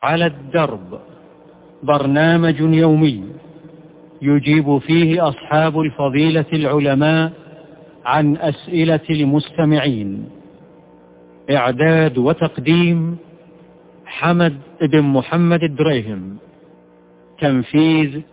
على الدرب، برنامج يومي يجيب فيه أصحاب الفضيلة العلماء عن أسئلة المستمعين. إعداد وتقديم حمد بن محمد الدريهم. تنفيذ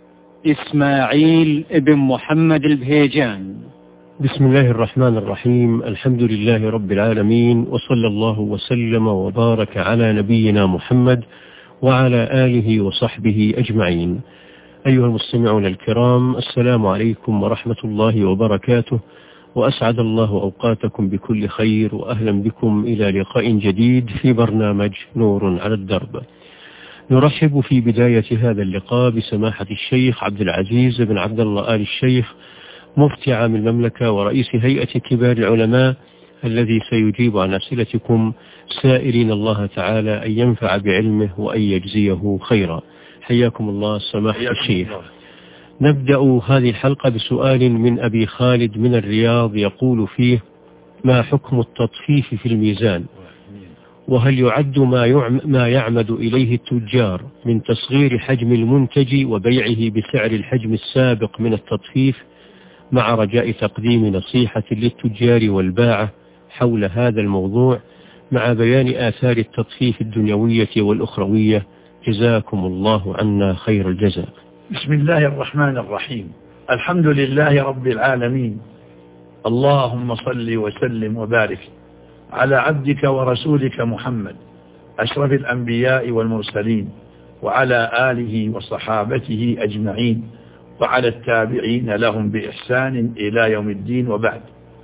إسماعيل بن محمد البهيجان. بسم الله الرحمن الرحيم. الحمد لله رب العالمين، وصلى الله وسلم وبارك على نبينا محمد وعلى آله وصحبه أجمعين. أيها المستمعون الكرام، السلام عليكم ورحمة الله وبركاته، وأسعد الله أوقاتكم بكل خير، وأهلا بكم إلى لقاء جديد في برنامج نور على الدرب. نرحب في بداية هذا اللقاء بسماحة الشيخ عبد العزيز بن عبد الله آل الشيخ، مفتي عام المملكة ورئيس هيئة كبار العلماء، الذي سيجيب عن أسئلتكم، سائلين الله تعالى أن ينفع بعلمه وأن يجزيه خيرا. حياكم الله سماحة الشيخ. نبدأ هذه الحلقة بسؤال من أبي خالد من الرياض، يقول فيه: ما حكم التطفيف في الميزان؟ وهل يعد ما يعمد إليه التجار من تصغير حجم المنتج وبيعه بسعر الحجم السابق من التطفيف، مع رجاء تقديم نصيحة للتجار والباعة حول هذا الموضوع، مع بيان آثار التطفيف الدنيوية والأخروية، جزاكم الله عنا خير الجزاء. بسم الله الرحمن الرحيم. الحمد لله رب العالمين، اللهم صل وسلم وبارك على عبدك ورسولك محمد أشرف الأنبياء والمرسلين، وعلى آله وصحابته أجمعين، وعلى التابعين لهم بإحسان إلى يوم الدين، وبعد.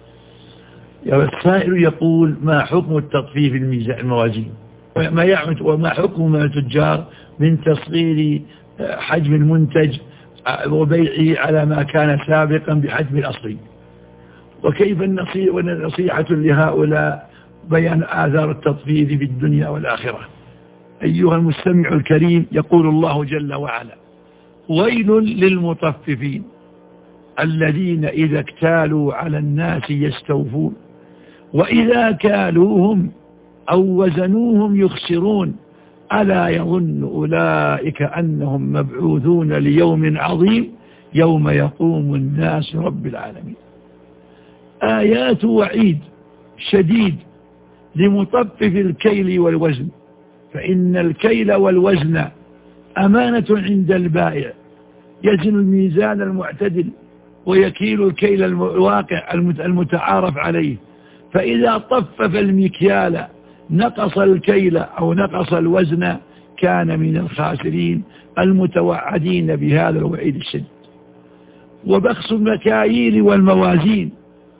السائل يقول: ما حكم التطفيف الموازين؟ وما حكم التجار من تصغير حجم المنتج وبيعه على ما كان سابقا بحجم الأصلي؟ وكيف النصيحة لهؤلاء بيان آثار التطفيف في الدنيا والآخرة؟ أيها المستمع الكريم، يقول الله جل وعلا: ويل للمطففين الذين إذا اكتالوا على الناس يستوفون وإذا كالوهم أو وزنوهم يخسرون ألا يظن أولئك أنهم مبعوثون ليوم عظيم يوم يقوم الناس رب العالمين. آيات وعيد شديد لمطفف الكيل والوزن، فإن الكيل والوزن أمانة عند البائع، يزن الميزان المعتدل ويكيل الكيل الواقع المتعارف عليه، فإذا طفف المكيال نقص الكيل أو نقص الوزن كان من الخاسرين المتوعدين بهذا الوعيد الشديد. وبخس المكاييل والموازين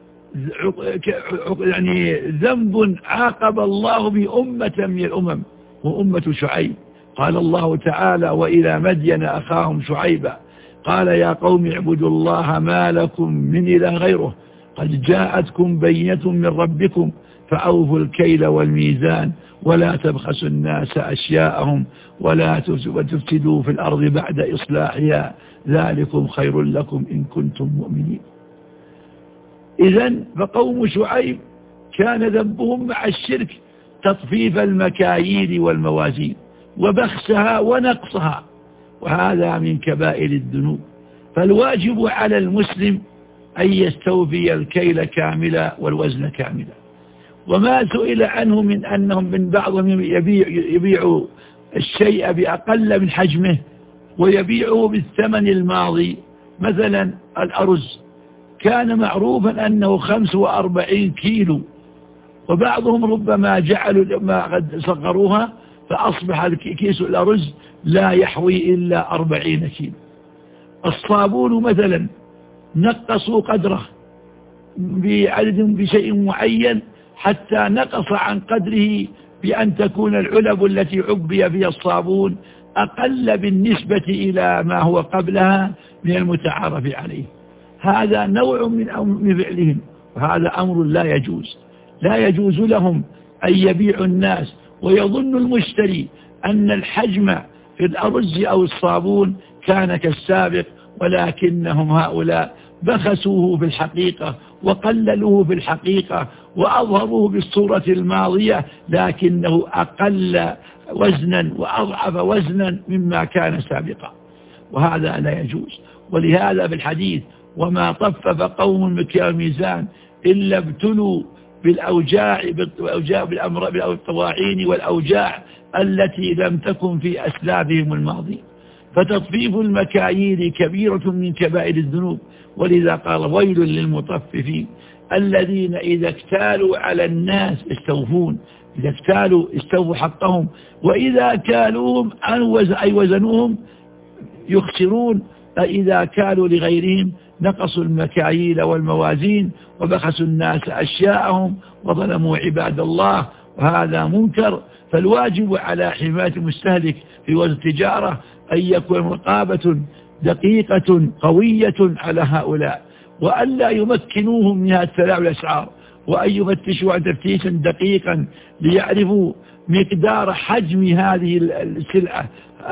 يعني ذنب عاقب الله بأمة من الأمم، وأمة شعيب. قال الله تعالى: وإلى مدين أخاهم شعيبا قال يا قوم اعبدوا الله ما لكم من إله غيره قد جاءتكم بينة من ربكم فأوفوا الكيل والميزان ولا تبخسوا الناس أشياءهم ولا تفسدوا في الأرض بعد إصلاحها ذلكم خير لكم إن كنتم مؤمنين. إذن فقوم شعيب كان ذنبهم مع الشرك تطفيف المكاييل والموازين وبخسها ونقصها، وهذا من كبائر الذنوب. فالواجب على المسلم أن يستوفي الكيل كاملا والوزن كاملا. وما سئل عنه من أنهم من بعضهم يبيع الشيء بأقل من حجمه ويبيعه بالثمن الماضي. مثلا الأرز كان معروفا أنه 45 كيلو، وبعضهم ربما جعلوا ما قد صغروها فأصبح كيس الأرز لا يحوي إلا 40 كيلو. الصابون مثلا نقصوا قدره بعدد بشيء معين حتى نقص عن قدره بأن تكون العلب التي عبي فيها الصابون أقل بالنسبة إلى ما هو قبلها من المتعارف عليه. هذا نوع من فعلهم، وهذا أمر لا يجوز لهم أن يبيعوا الناس ويظن المشتري أن الحجم في الأرز أو الصابون كان كالسابق، ولكنهم هؤلاء بخسوه في الحقيقة وقللوه في الحقيقة وأظهروه بالصورة الماضية، لكنه أقل وزنا وأضعف وزنا مما كان سابقا، وهذا لا يجوز. ولهذا في الحديث وما طفف قوم مكيال الميزان إلا ابتلوا بالأوجاع بالطواعين والأوجاع التي لم تكن في أسلافهم الماضي. فتطفيف المكاييل كبيرة من كبائر الذنوب، ولذا قال ويل للمطففين الذين إذا اكتالوا على الناس يستوفون، إذا اكتالوا استوفوا حقهم، وإذا كالوهم أي وزنوهم يخسرون، فإذا كالوا لغيرهم نقصوا المكاييل والموازين وبخسوا الناس أشياءهم وظلموا عباد الله، وهذا منكر. فالواجب على حماية المستهلك في وزن التجارة أن يكون رقابة دقيقة قوية على هؤلاء، وأن لا يمكنوهم من التلاعب الأسعار، وأن يفتشوا عن تفتيشا دقيقا ليعرفوا مقدار حجم هذه السلعة،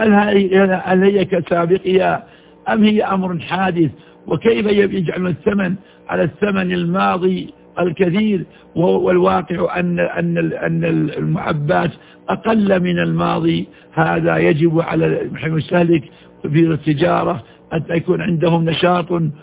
هل هي كسابقها أم هي أمر حادث، وكيف يجعل الثمن على الثمن الماضي الكثير، والواقع أن المعبات أقل من الماضي. هذا يجب على المستهلك في التجارة أن يكون عندهم نشاط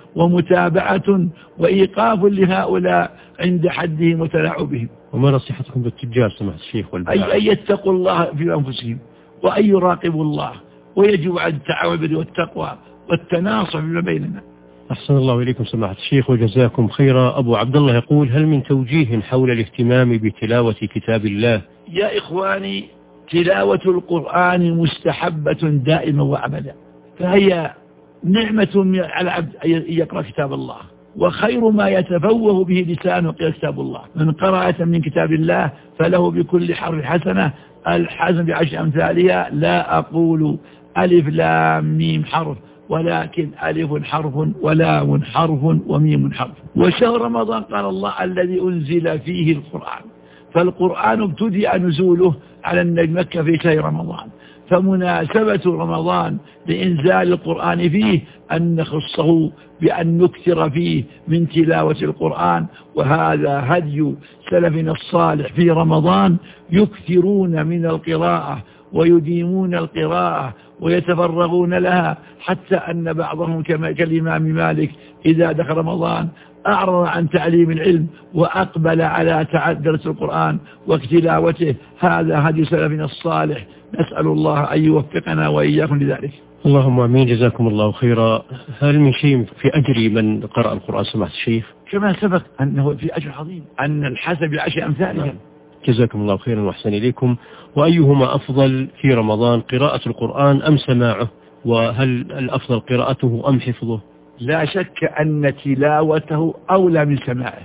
ومتابعة وإيقاف لهؤلاء عند حدهم وتلاعبهم. وما نصيحتكم بالتجار سماحة الشيخ والبائع؟ أن يتقوا الله في أنفسهم وأن يراقبوا الله، ويجب على التعاون والتقوى والتناصح فيما بيننا. أحسن الله إليكم سماحة الشيخ وجزاكم خيرا. أبو عبد الله يقول هل من توجيه حول الاهتمام بتلاوة كتاب الله؟ يا إخواني، تلاوة القرآن مستحبة دائما وأبدا، فهي نعمة على العبد أن يقرأ كتاب الله، وخير ما يتفوه به لسانه كتاب الله. من قرأ من كتاب الله فله بكل حرف حسنة، الحسنة بعشر أمثالها. لا أقول ألف لام ميم حرف، ولكن ألف حرف ولام حرف وميم حرف. وشهر رمضان قال الله الذي أنزل فيه القرآن، فالقرآن ابتدأ نزوله على مكة في شهر رمضان، فمناسبة رمضان لإنزال القرآن فيه أن نخصه بأن نكثر فيه من تلاوة القرآن. وهذا هدي سلفنا الصالح في رمضان، يكثرون من القراءة ويديمون القراءة ويتفرغون لها، حتى أن بعضهم كالإمام مالك إذا دخل رمضان أعرض عن تعليم العلم وأقبل على درس القرآن وتلاوته. هذا هدي سلفنا الصالح، نسأل الله أن يوفقنا وإياكم لذلك. اللهم آمين. جزاكم الله خيرا. هل من شيء في أجر من قرأ القرآن سماحة الشيخ؟ كما سبق أنه في أجر عظيم، أن الحسب بعشر أمثالها. جزاكم الله خيرا وأحسن إليكم. وأيهما أفضل في رمضان، قراءة القرآن أم سماعه؟ وهل الأفضل قراءته أم حفظه؟ لا شك أن تلاوته أولى من سماعه.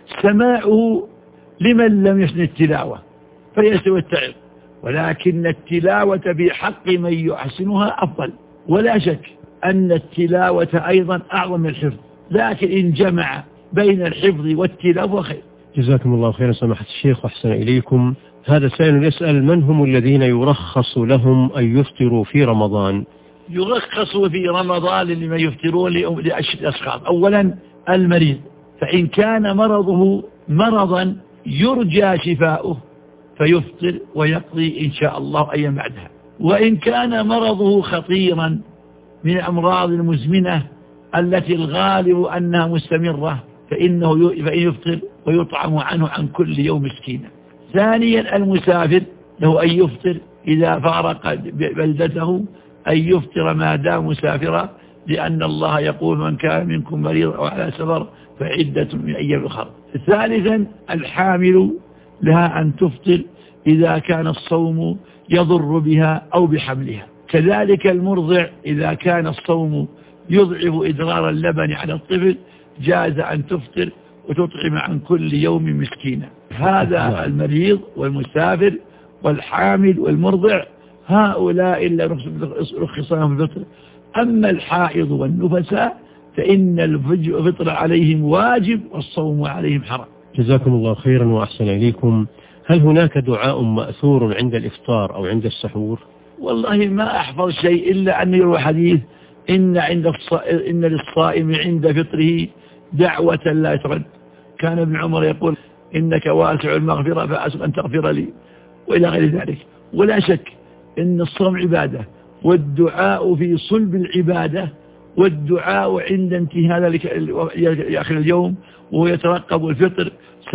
سماعه لمن لم يحسن التلاوة فيسوى التعب، ولكن التلاوة بحق من يحسنها أفضل. ولا شك أن التلاوة أيضا أعظم من الحفظ، لكن إن جمع بين الحفظ والتلاوة خير. جزاكم الله خيرا سماحة الشيخ وأحسن إليكم. هذا سائل يسأل من هم الذين يرخص لهم أن يفطروا في رمضان؟ يرخص في رمضان لمن يفطرون لأشخاص. أولا المريض، فإن كان مرضه مرضا يرجى شفاؤه فيفطر ويقضي إن شاء الله أيام بعدها. وإن كان مرضه خطيرا من الأمراض المزمنة التي الغالب أنها مستمرة فإنه يفطر ويطعم عنه عن كل يوم مسكينا. ثانيا المسافر له أن يفطر إذا فارق بلدته، أن يفطر ما دام مسافرا، لأن الله يقول من كان منكم مريض أو على سفر فعدة من أيام أخرى. ثالثا الحامل لها أن تفطر إذا كان الصوم يضر بها أو بحملها. كذلك المرضع إذا كان الصوم يضعف إدرار اللبن على الطفل جاز أن تفطر وتطعم عن كل يوم مسكينا. هذا المريض والمسافر والحامل والمرضع، هؤلاء إلا رخصهم في الفطر. أما الحائض والنفساء فإن الفطر عليهم واجب والصوم عليهم حرام. جزاكم الله خيرا وأحسن إليكم. هل هناك دعاء مأثور عند الإفطار أو عند السحور؟ والله ما أحفظ شيء إلا أن يروى حديث إن للصائم عند فطره دعوة لا ترد. كان ابن عمر يقول إنك واسع المغفرة فأسأل أن تغفر لي، وإلى غير ذلك. ولا شك إن الصوم عبادة، والدعاء في صلب العبادة، والدعاء عند انتهاء آخر اليوم وهو يترقب الفطر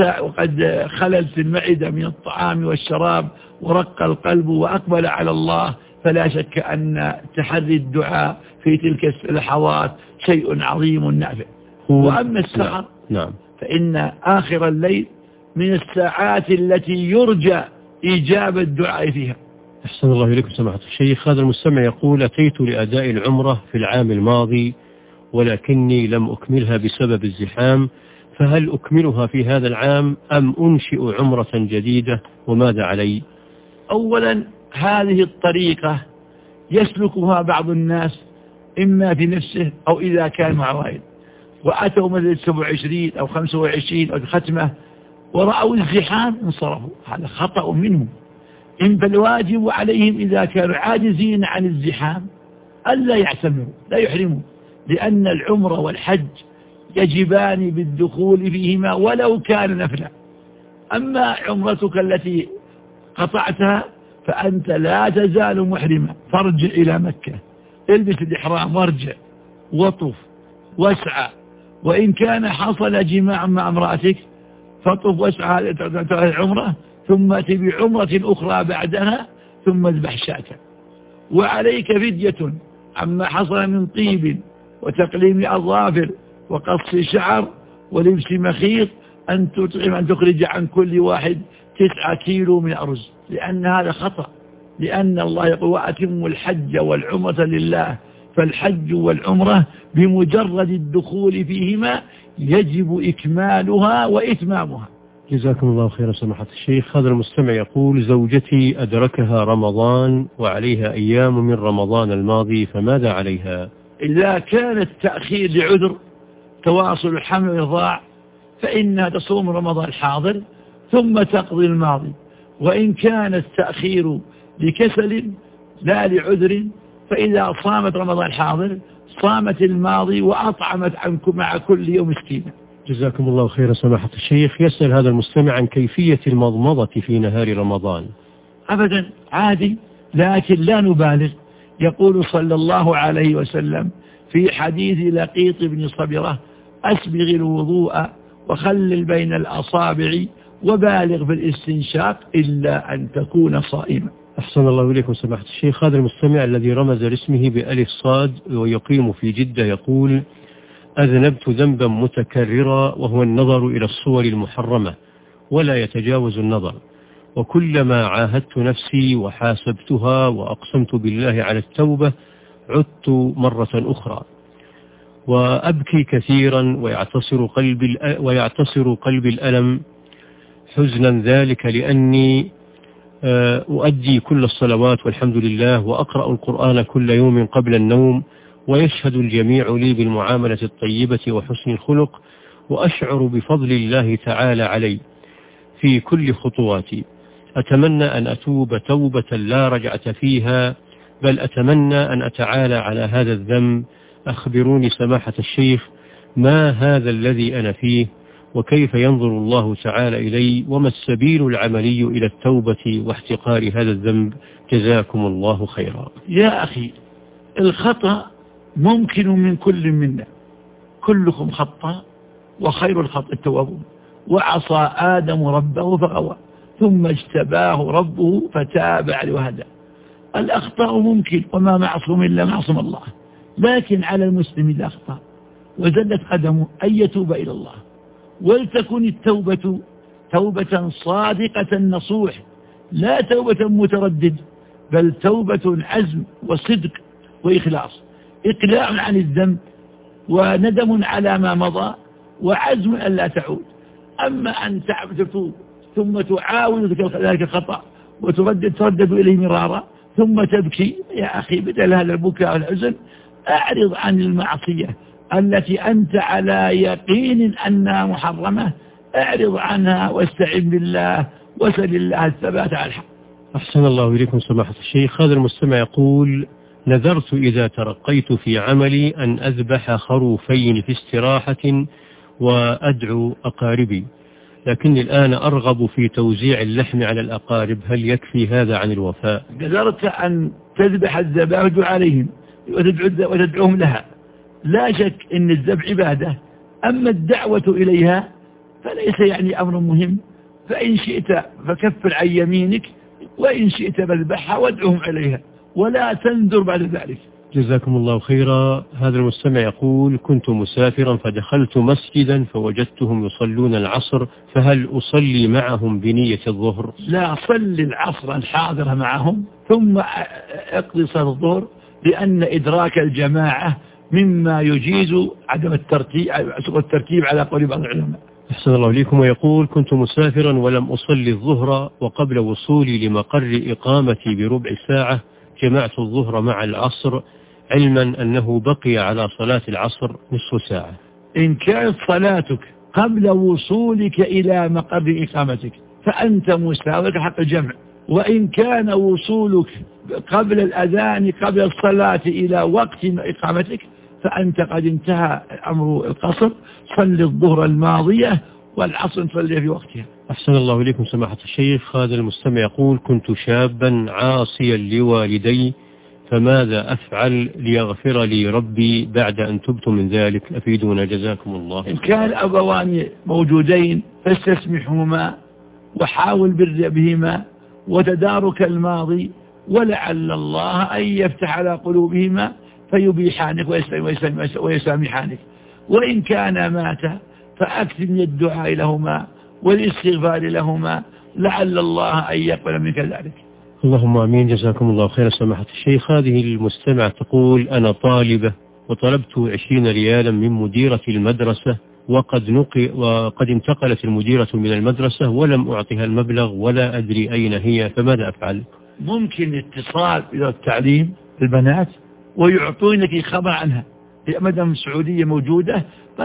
وقد خللت المعدة من الطعام والشراب ورق القلب وأقبل على الله، فلا شك أن تحري الدعاء في تلك اللحظات شيء عظيم نافع. وأما السحر فإن آخر الليل من الساعات التي يرجى إجابة الدعاء فيها. أحسن الله إليكم سماحة الشيخ. هذا المستمع يقول: أتيت لأداء العمرة في العام الماضي ولكني لم أكملها بسبب الزحام، فهل أكملها في هذا العام أم أنشئ عمرة جديدة وماذا علي؟ أولا هذه الطريقة يسلكها بعض الناس إما في نفسه أو إذا كان مع وائد، وأتوا مثل 27 أو 25 أو ختمة ورأوا الزحام انصرفوا، هذا خطأ منهم. إن فالواجب عليهم إذا كانوا عاجزين عن الزحام ألا يعتمروا، لا يحرموا، لأن العمرة والحج يجبان بالدخول فيهما ولو كان نفلا. أما عمرتك التي قطعتها فأنت لا تزال محرما، فارجع إلى مكة، البس الإحرام وارجع وطف واسعى، وإن كان حصل جماع مع امرأتك فطف واسعى العمرة، ثم تبي عمرة أخرى بعدها، ثم اذبح شاة. وعليك فدية عما حصل من طيب وتقليم أظافر وقص شعر ولبس مخيط، أن تخرج عن كل واحد 9 كيلو من أرز، لأن هذا خطأ، لأن الله يقول: وأتموا الحج والعمرة لله، فالحج والعمرة بمجرد الدخول فيهما يجب إكمالها وإتمامها. جزاكم الله خيرا سماحة الشيخ. هذا المستمع يقول: زوجتي أدركها رمضان وعليها أيام من رمضان الماضي، فماذا عليها؟ إذا كان التأخير لعذر تواصل الحمل والرضاع فإنها تصوم رمضان الحاضر ثم تقضي الماضي، وإن كان التأخير لكسل لا لعذر فإذا صامت رمضان الحاضر صامت الماضي وأطعمت عنكم مع كل يوم مسكينا. جزاكم الله خيرا سماحة الشيخ. يسأل هذا المستمع عن كيفية المضمضة في نهار رمضان. أبدا عادي، لكن لا نبالغ. يقول صلى الله عليه وسلم في حديث لقيط بن صبرة: أسبغ الوضوء وخلل بين الأصابع وبالغ في الاستنشاق إلا أن تكون صائما. أحسن الله إليكم سماحة الشيخ. هذا المستمع الذي رمز لاسمه بألف صاد ويقيم في جدة يقول: أذنبت ذنبا متكررا وهو النظر إلى الصور المحرمة ولا يتجاوز النظر، وكلما عاهدت نفسي وحاسبتها وأقسمت بالله على التوبة عدت مرة أخرى، وأبكي كثيرا ويعتصر قلبي الألم حزنا ذلك، لأني أؤدي كل الصلوات والحمد لله، وأقرأ القرآن كل يوم قبل النوم، ويشهد الجميع لي بالمعاملة الطيبة وحسن الخلق، وأشعر بفضل الله تعالى علي في كل خطواتي. أتمنى أن أتوب توبة لا رجعة فيها، بل أتمنى أن أتعالى على هذا الذنب. أخبروني سماحة الشيخ ما هذا الذي أنا فيه، وكيف ينظر الله تعالى إلي، وما السبيل العملي إلى التوبة واحتقار هذا الذنب؟ جزاكم الله خيرا. يا أخي، الخطأ ممكن من كل منا، كلكم خطأ وخير الخطأ التوابون. وعصى آدم ربه فغوى ثم اجتباه ربه فتاب عليه وهدى. الأخطاء ممكن، وما معصوم إلا معصوم الله، لكن على المسلم إذا أخطأ وزلت قدمه أن يتوب إلى الله، ولتكن التوبة توبة صادقة نصوح، لا توبة متردد، بل توبة عزم وصدق وإخلاص، إقلاع عن الذنب وندم على ما مضى وعزم أن لا تعود. أما أن تتوب ثم تعاود ذلك الخطأ وتردد إليه مرارا ثم تبكي، يا أخي بدل هذا البكاء والحزن أعرض عن المعصية التي أنت على يقين أنها محرمة، أعرض عنها واستعن بالله وسل الله الثبات على الحق. أحسن الله إليكم سماحة الشيخ. هذا المستمع يقول: نذرت إذا ترقيت في عملي أن أذبح خروفين في استراحة وأدعو أقاربي، لكني الآن أرغب في توزيع اللحم على الأقارب، هل يكفي هذا عن الوفاء؟ قدرت أن تذبح الذبائح وتدعو عليهم وتدعوهم لها، لا شك أن الذبح عبادة، أما الدعوة إليها فليس يعني أمر مهم، فإن شئت فكفر عن يمينك، وإن شئت فاذبحها وادعوهم عليها ولا تنذر بعد ذلك. جزاكم الله خيرا. هذا المستمع يقول: كنت مسافرا فدخلت مسجدا فوجدتهم يصلون العصر، فهل أصلي معهم بنية الظهر؟ لا، صلي العصر الحاضرة معهم ثم اقضي صلاة الظهر، لأن إدراك الجماعة مما يجيز عدم الترتيب على قول بعض العلماء. أحسن الله إليكم. ويقول: كنت مسافرا ولم أصلي الظهر، وقبل وصولي لمقر إقامتي بربع ساعة جمعت الظهر مع العصر، علما أنه بقي على صلاة العصر نصف ساعة. إن كانت صلاتك قبل وصولك إلى مقر إقامتك فأنت مسافر حق الجمع، وإن كان وصولك قبل الأذان قبل الصلاة إلى وقت إقامتك فأنت قد انتهى أمر القصر، صل الظهر الماضية والعصر صلي في وقتها. أحسن الله إليكم سماحة الشيخ. هذا المستمع يقول: كنت شابا عاصيا لوالدي، فماذا أفعل ليغفر لي ربي بعد أن تبت من ذلك؟ أفيدونا جزاكم الله. إن كان أبوان موجودين فاستسمحهما وحاول بر بهما وتدارك الماضي، ولعل الله أن يفتح على قلوبهما فيبيحانك ويسامحانك. وإن كان مات فأكثر من الدعاء لهما والاستغفار لهما، لعل الله أن يقبل منك ذلك. اللهم آمين. جزاكم الله خيرا سماحة الشيخ. هذه المستمع تقول: أنا طالبة وطلبت 20 ريالا من مديرة المدرسة، وقد انتقلت المديرة من المدرسة ولم أعطها المبلغ ولا أدري أين هي، فماذا أفعل؟ ممكن اتصال إلى التعليم البنات ويعطونك خبر عنها، مدام السعودية موجودة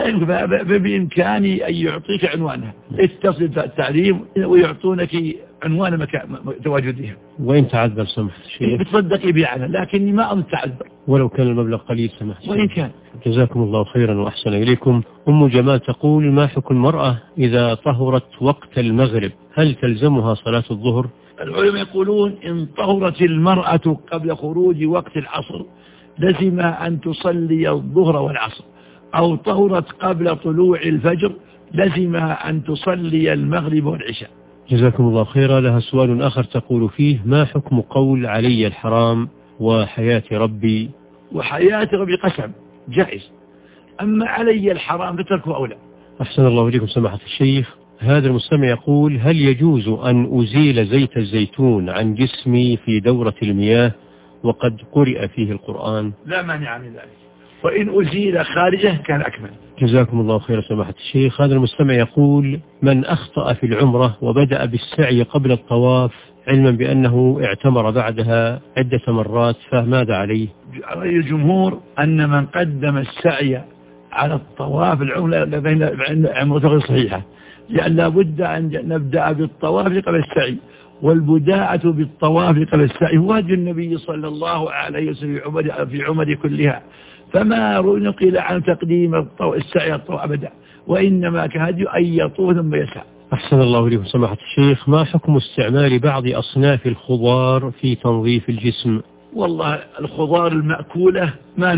بإمكاني أن يعطيك عنوانها، اتصل بالتعليم ويعطونك عنوان مكان تواجدها. وإن تعذر سمحت الشيخ بتصدقي بيعنا، لكني ما أظن تعذر ولو كان المبلغ قليل سمحت. وإن كان. جزاكم الله خيرا وأحسن إليكم. أم جمال تقول: ما حكم المرأة إذا طهرت وقت المغرب، هل تلزمها صلاة الظهر؟ العلماء يقولون إن طهرت المرأة قبل خروج وقت العصر لزم أن تصلي الظهر والعصر، أو طهرت قبل طلوع الفجر لزم أن تصلي المغرب والعشاء. جزاكم الله خيرا. لها سؤال آخر تقول فيه: ما حكم قول علي الحرام وحياة ربي؟ وحياة ربي قسم جائز، أما علي الحرام فتركه أولى. أحسن الله إليكم سماحة الشيخ. هذا المستمع يقول: هل يجوز أن أزيل زيت الزيتون عن جسمي في دورة المياه وقد قرئ فيه القرآن؟ لا مانع من ذلك، وإن أزيل خارجه كان أكمل. جزاكم الله خير سماحة الشيخ. هذا المستمع يقول: من أخطأ في العمرة وبدأ بالسعي قبل الطواف علما بأنه اعتمر بعدها عدة مرات، فماذا عليه؟ رأي الجمهور أن من قدم السعي على الطواف العمرة بين عمرته غير صحيحة، لأن لابد أن نبدأ بالطواف قبل السعي، والبداءة بالطواف قبل السعي هو هدي النبي صلى الله عليه وسلم في عمر كلها، فما نقل عن تقديم السعي الطواف أبدا، وإنما كهدي أن يطوف ثم يسعى. أحسن الله إليكم سماحة الشيخ. ما حكم استعمال بعض أصناف الخضار في تنظيف الجسم؟ والله الخضار المأكولة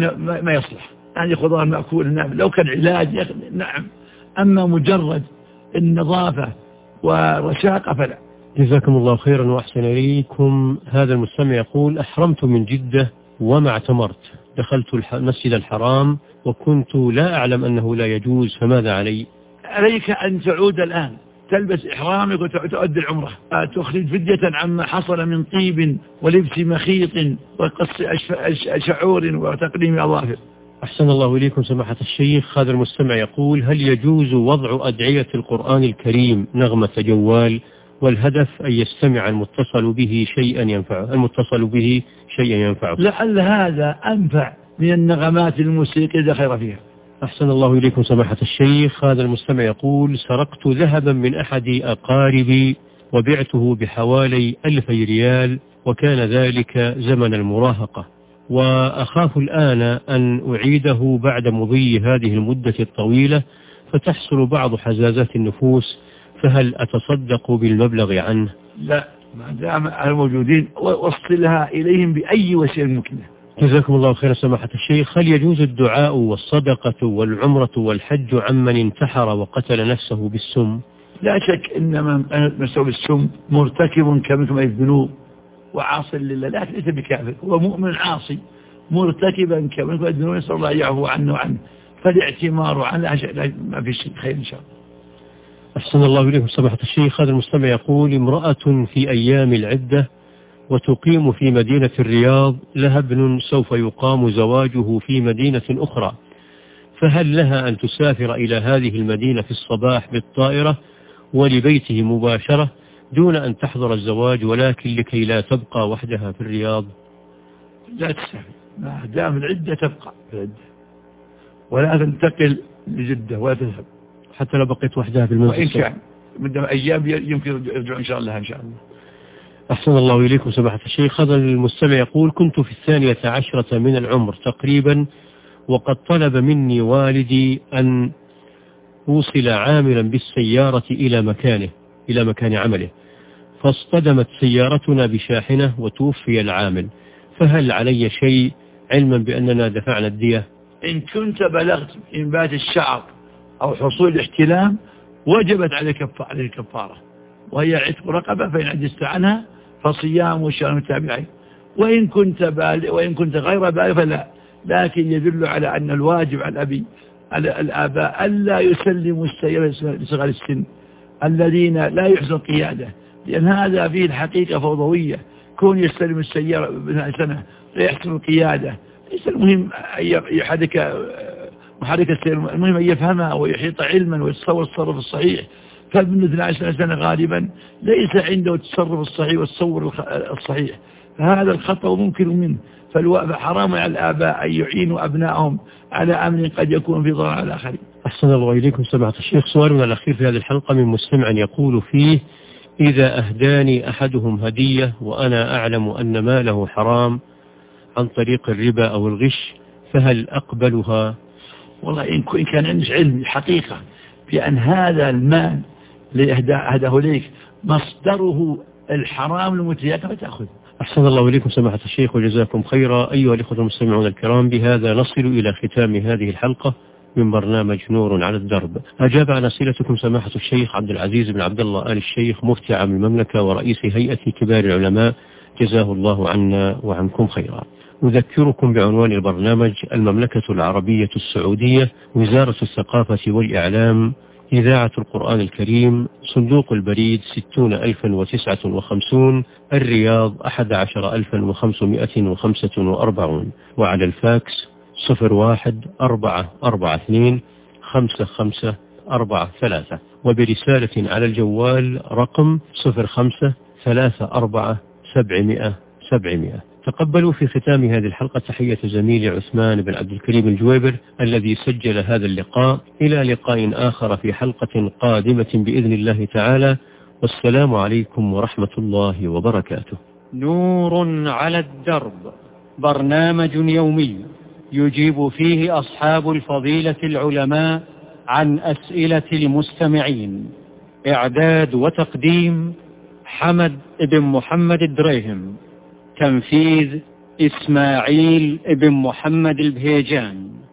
ما يصلح، يعني خضار مأكول نعم، لو كان علاج نعم، أما مجرد النظافة ورشاقة فلا. جزاكم الله خيرا وأحسن إليكم. هذا المستمع يقول: أحرمت من جدة وما اعتمرت، دخلت المسجد الحرام وكنت لا أعلم أنه لا يجوز، فماذا علي؟ عليك أن تعود الآن، تلبس إحرامك وتؤدي العمرة، تخرج فدية عما حصل من طيب ولبس مخيط وقص شعور وتقليم أظافر. أحسن الله إليكم سماحة الشيخ. هذا المستمع يقول: هل يجوز وضع أدعية القرآن الكريم نغمة جوال، والهدف أن يستمع المتصل به شيئا ينفعه؟ لعل هذا أنفع من النغمات الموسيقية لا خير فيها. أحسن الله إليكم سماحة الشيخ. هذا المستمع يقول: سرقت ذهبا من أحد أقاربي وبعته بحوالي 1000 ريال، وكان ذلك زمن المراهقة، وأخاف الآن أن أعيده بعد مضي هذه المدة الطويلة فتحصل بعض حزازات النفوس، فهل أتصدق بالمبلغ عنه؟ لا، ما دام الموجودين وصلها إليهم بأي وسيلة ممكنة. جزاكم الله خيرا سماحة الشيخ. هل يجوز الدعاء والصدقة والعمرة والحج عمن انتحر وقتل نفسه بالسم؟ لا شك إن من نفسه بالسم مرتكب كمثل الذنوب وعاص لله، لكن ليس بكافر، هو مؤمن عاصي مرتكبا كمثل الذنوب، نسأل الله يعفو عنه وعنه، فالاعتمار عنه ما في شيء خير إن شاء الله. أحسن الله إليكم سماحة الشيخ. هذا المستمع يقول: امرأة في أيام العدة وتقيم في مدينة الرياض، لها ابن سوف يقام زواجه في مدينة أخرى، فهل لها أن تسافر إلى هذه المدينة في الصباح بالطائرة ولبيته مباشرة دون أن تحضر الزواج، ولكن لكي لا تبقى وحدها في الرياض؟ لا تسافر، ما دام العدة تبقى في العدة، ولا تنتقل لجدة ولا تذهب حتى لو بقيت وحدها في المنزل، وإن كان من أيام يمكن يرجع إن شاء الله. إن شاء الله. أحسن الله إليكم سماحة الشيخ. هذا المستمع يقول: كنت في 12 من العمر تقريبا، وقد طلب مني والدي أن أوصل عاملا بالسيارة إلى مكان عمله، فاصطدمت سيارتنا بشاحنة وتوفي العامل، فهل علي شيء علما بأننا دفعنا الدية؟ إن كنت بلغت إنبات الشعر أو حصول الاحتلام وجبت عليك كفارة، وهي عتق رقبة، فإن عجزت عنها فصيام وشهر متابعين. وإن كنت غير بالغ فلا، لكن يدل على أن الواجب على الآباء ألا يسلموا السيارة لصغار السن الذين لا يحسن القيادة، لأن هذا فيه الحقيقة فوضوية. كون يستلم السيارة ابن سنة لا يحسن القيادة، ليس المهم أن يحرك محرك السيارة، المهم أن يفهمها ويحيط علما ويتصور التصرف الصحيح. فابن 12 سنة غالبا ليس عنده التصرف الصحيح والتصور الصحيح، فهذا الخطأ ممكن منه، فحرام على الآباء أن يعينوا أبنائهم على أمر قد يكون في ضرر على الآخرين. أحسن الله إليكم سماحة الشيخ. سؤالنا الأخير في هذه الحلقة من مستمع يقول فيه: إذا أهداني أحدهم هدية وأنا أعلم أن ماله حرام عن طريق الربا أو الغش، فهل أقبلها؟ والله إن كان عندك علم حقيقة بأن هذا المال اللي أهداه ليك مصدره الحرام المتيقن فتأخذ. أحسن الله إليكم سماحة الشيخ وجزاكم خيرا. أيها الإخوة المستمعون الكرام، بهذا نصل إلى ختام هذه الحلقة من برنامج نور على الدرب. أجاب عن أسئلتكم سماحة الشيخ عبد العزيز بن عبد الله آل الشيخ، مفتي عام المملكة ورئيس هيئة كبار العلماء، جزاه الله عنا وعنكم خيرا. أذكركم بعنوان البرنامج: المملكة العربية السعودية، وزارة الثقافة والإعلام، إذاعة القرآن الكريم، صندوق البريد 60,059، الرياض 11,545، وعلى الفاكس 01-442-5543، وبرسالة على الجوال رقم 05-34-700-700. تقبلوا في ختام هذه الحلقة تحية زميلي عثمان بن عبد الكريم الجويبر الذي سجل هذا اللقاء. إلى لقاء آخر في حلقة قادمة بإذن الله تعالى، والسلام عليكم ورحمة الله وبركاته. نور على الدرب، برنامج يومي يجيب فيه أصحاب الفضيلة العلماء عن أسئلة المستمعين. إعداد وتقديم حمد بن محمد الدريهم، تنفيذ إسماعيل بن محمد البهيجان.